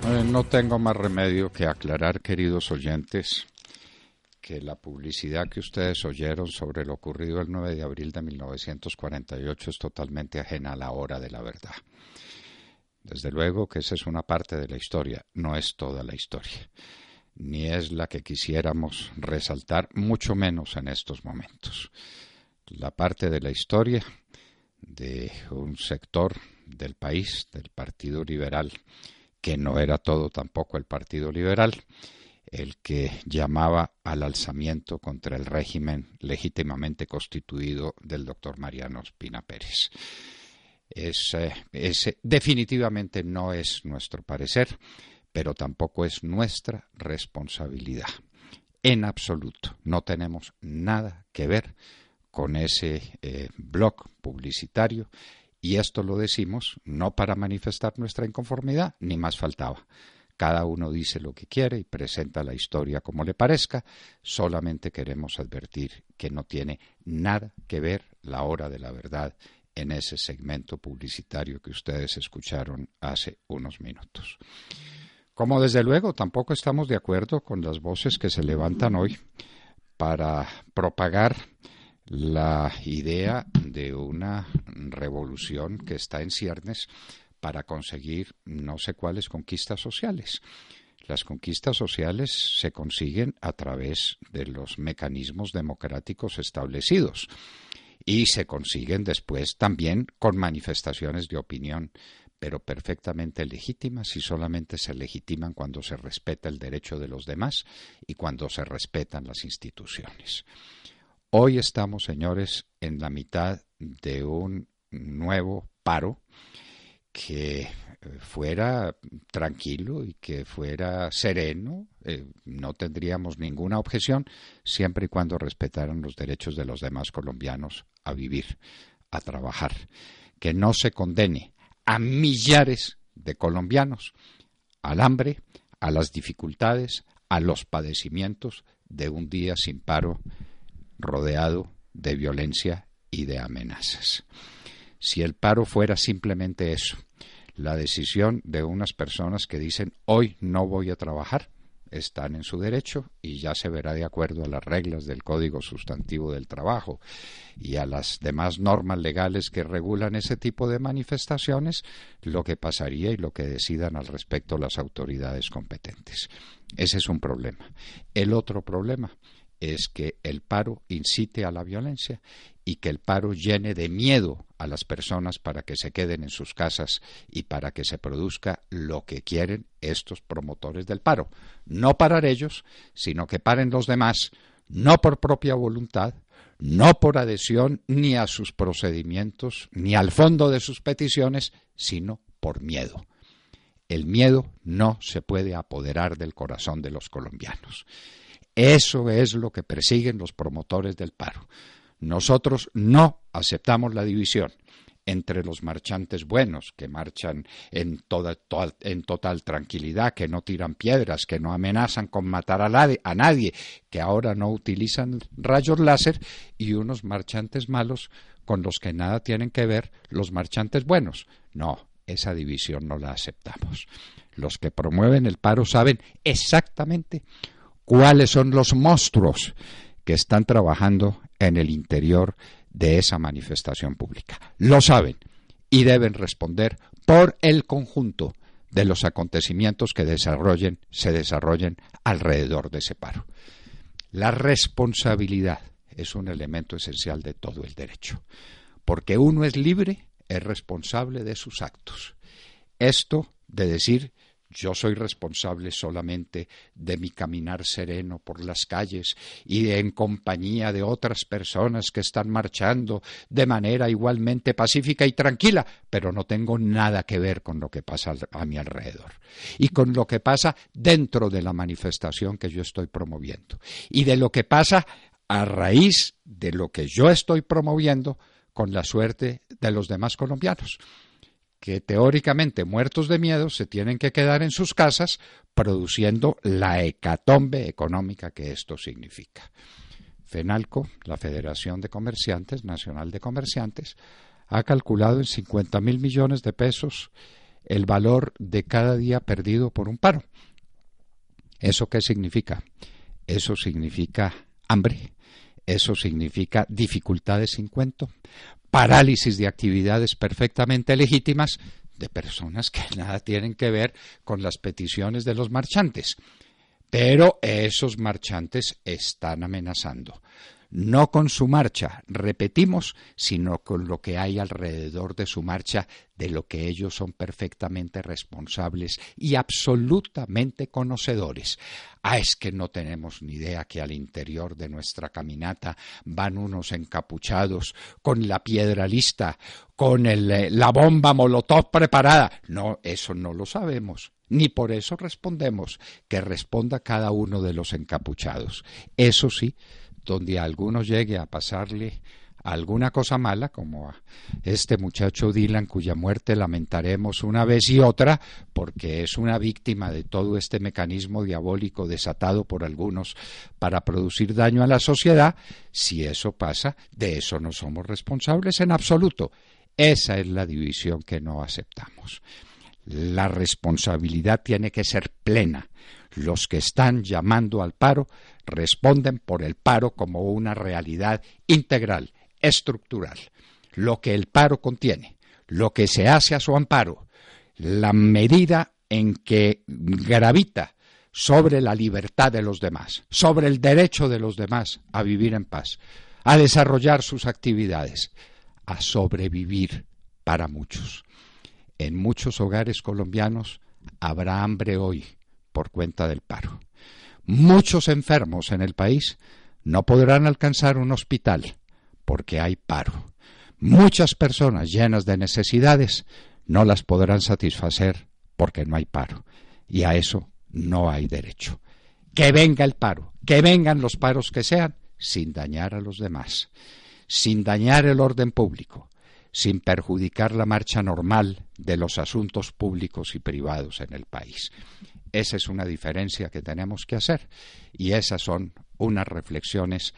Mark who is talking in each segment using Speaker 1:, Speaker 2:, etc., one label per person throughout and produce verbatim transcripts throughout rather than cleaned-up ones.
Speaker 1: Eh, no tengo más remedio que aclarar, queridos oyentes, que la publicidad que ustedes oyeron sobre lo ocurrido el nueve de abril de mil novecientos cuarenta y ocho es totalmente ajena a la hora de la verdad. Desde luego que esa es una parte de la historia, no es toda la historia, ni es la que quisiéramos resaltar, mucho menos en estos momentos. La parte de la historia de un sector del país, del Partido Liberal, que no era todo tampoco el Partido Liberal, el que llamaba al alzamiento contra el régimen legítimamente constituido del doctor Mariano Ospina Pérez. Es, eh, ese definitivamente no es nuestro parecer, pero tampoco es nuestra responsabilidad. En absoluto, no tenemos nada que ver con ese eh, blog publicitario, y esto lo decimos no para manifestar nuestra inconformidad, ni más faltaba. Cada uno dice lo que quiere y presenta la historia como le parezca. Solamente queremos advertir que no tiene nada que ver la hora de la verdad en ese segmento publicitario que ustedes escucharon hace unos minutos. Como desde luego tampoco estamos de acuerdo con las voces que se levantan hoy para propagar la idea de una revolución que está en ciernes para conseguir no sé cuáles conquistas sociales. Las conquistas sociales se consiguen a través de los mecanismos democráticos establecidos y se consiguen después también con manifestaciones de opinión, pero perfectamente legítimas, y solamente se legitiman cuando se respeta el derecho de los demás y cuando se respetan las instituciones. Hoy estamos, señores, en la mitad de un nuevo paro que fuera tranquilo y que fuera sereno, eh, no tendríamos ninguna objeción siempre y cuando respetaran los derechos de los demás colombianos a vivir, a trabajar, que no se condene a millares de colombianos al hambre, a las dificultades, a los padecimientos de un día sin paro rodeado de violencia y de amenazas. Si el paro fuera simplemente eso, la decisión de unas personas que dicen hoy no voy a trabajar, están en su derecho y ya se verá de acuerdo a las reglas del Código Sustantivo del Trabajo y a las demás normas legales que regulan ese tipo de manifestaciones, lo que pasaría y lo que decidan al respecto las autoridades competentes. Ese es un problema. El otro problema es que el paro incite a la violencia y que el paro llene de miedo a las personas para que se queden en sus casas y para que se produzca lo que quieren estos promotores del paro. No parar ellos, sino que paren los demás, no por propia voluntad, no por adhesión ni a sus procedimientos, ni al fondo de sus peticiones, sino por miedo. El miedo no se puede apoderar del corazón de los colombianos. Eso es lo que persiguen los promotores del paro. Nosotros no aceptamos la división entre los marchantes buenos, que marchan en, toda, toda, en total tranquilidad, que no tiran piedras, que no amenazan con matar a, la, a nadie, que ahora no utilizan rayos láser, y unos marchantes malos con los que nada tienen que ver los marchantes buenos. No, esa división no la aceptamos. Los que promueven el paro saben exactamente cuáles son los monstruos que están trabajando en el interior de esa manifestación pública. Lo saben y deben responder por el conjunto de los acontecimientos que desarrollen, se desarrollen alrededor de ese paro. La responsabilidad es un elemento esencial de todo el derecho, porque uno es libre, es responsable de sus actos. Esto de decir yo soy responsable solamente de mi caminar sereno por las calles y de en compañía de otras personas que están marchando de manera igualmente pacífica y tranquila, pero no tengo nada que ver con lo que pasa a mi alrededor y con lo que pasa dentro de la manifestación que yo estoy promoviendo y de lo que pasa a raíz de lo que yo estoy promoviendo con la suerte de los demás colombianos, que teóricamente muertos de miedo se tienen que quedar en sus casas produciendo la hecatombe económica que esto significa. FENALCO, la Federación de Comerciantes, Nacional de Comerciantes, ha calculado en cincuenta mil millones de pesos el valor de cada día perdido por un paro. ¿Eso qué significa? Eso significa hambre, eso significa dificultades sin cuento, parálisis de actividades perfectamente legítimas de personas que nada tienen que ver con las peticiones de los marchantes. Pero esos marchantes están amenazando. No con su marcha, repetimos, sino con lo que hay alrededor de su marcha, de lo que ellos son perfectamente responsables y absolutamente conocedores. Ah, es que no tenemos ni idea que al interior de nuestra caminata van unos encapuchados con la piedra lista, con el, la bomba molotov preparada. No, eso no lo sabemos. Ni por eso respondemos, que responda cada uno de los encapuchados. Eso sí, donde a algunos llegue a pasarle alguna cosa mala, como a este muchacho Dylan, cuya muerte lamentaremos una vez y otra, porque es una víctima de todo este mecanismo diabólico desatado por algunos para producir daño a la sociedad, si eso pasa, de eso no somos responsables en absoluto. Esa es la división que no aceptamos. La responsabilidad tiene que ser plena. Los que están llamando al paro responden por el paro como una realidad integral, estructural. Lo que el paro contiene, lo que se hace a su amparo, la medida en que gravita sobre la libertad de los demás, sobre el derecho de los demás a vivir en paz, a desarrollar sus actividades, a sobrevivir para muchos. En muchos hogares colombianos habrá hambre hoy por cuenta del paro. Muchos enfermos en el país no podrán alcanzar un hospital porque hay paro. Muchas personas llenas de necesidades no las podrán satisfacer porque no hay paro. Y a eso no hay derecho. Que venga el paro, que vengan los paros que sean, sin dañar a los demás, sin dañar el orden público, sin perjudicar la marcha normal de los asuntos públicos y privados en el país. Esa es una diferencia que tenemos que hacer y esas son unas reflexiones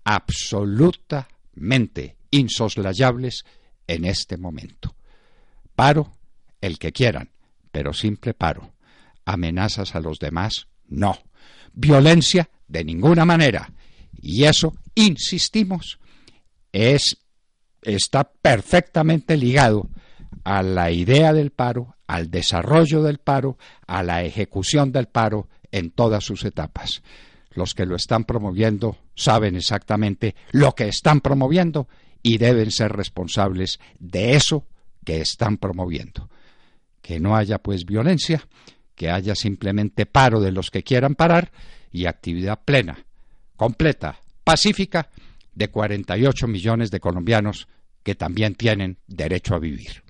Speaker 1: absolutamente insoslayables en este momento. Paro, el que quieran, pero simple paro. Amenazas a los demás, no. Violencia, de ninguna manera. Y eso, insistimos, es está perfectamente ligado a la idea del paro, al desarrollo del paro, a la ejecución del paro en todas sus etapas. Los que lo están promoviendo saben exactamente lo que están promoviendo y deben ser responsables de eso que están promoviendo. Que no haya pues violencia, que haya simplemente paro de los que quieran parar y actividad plena, completa, pacífica de cuarenta y ocho millones de colombianos que también tienen derecho a vivir.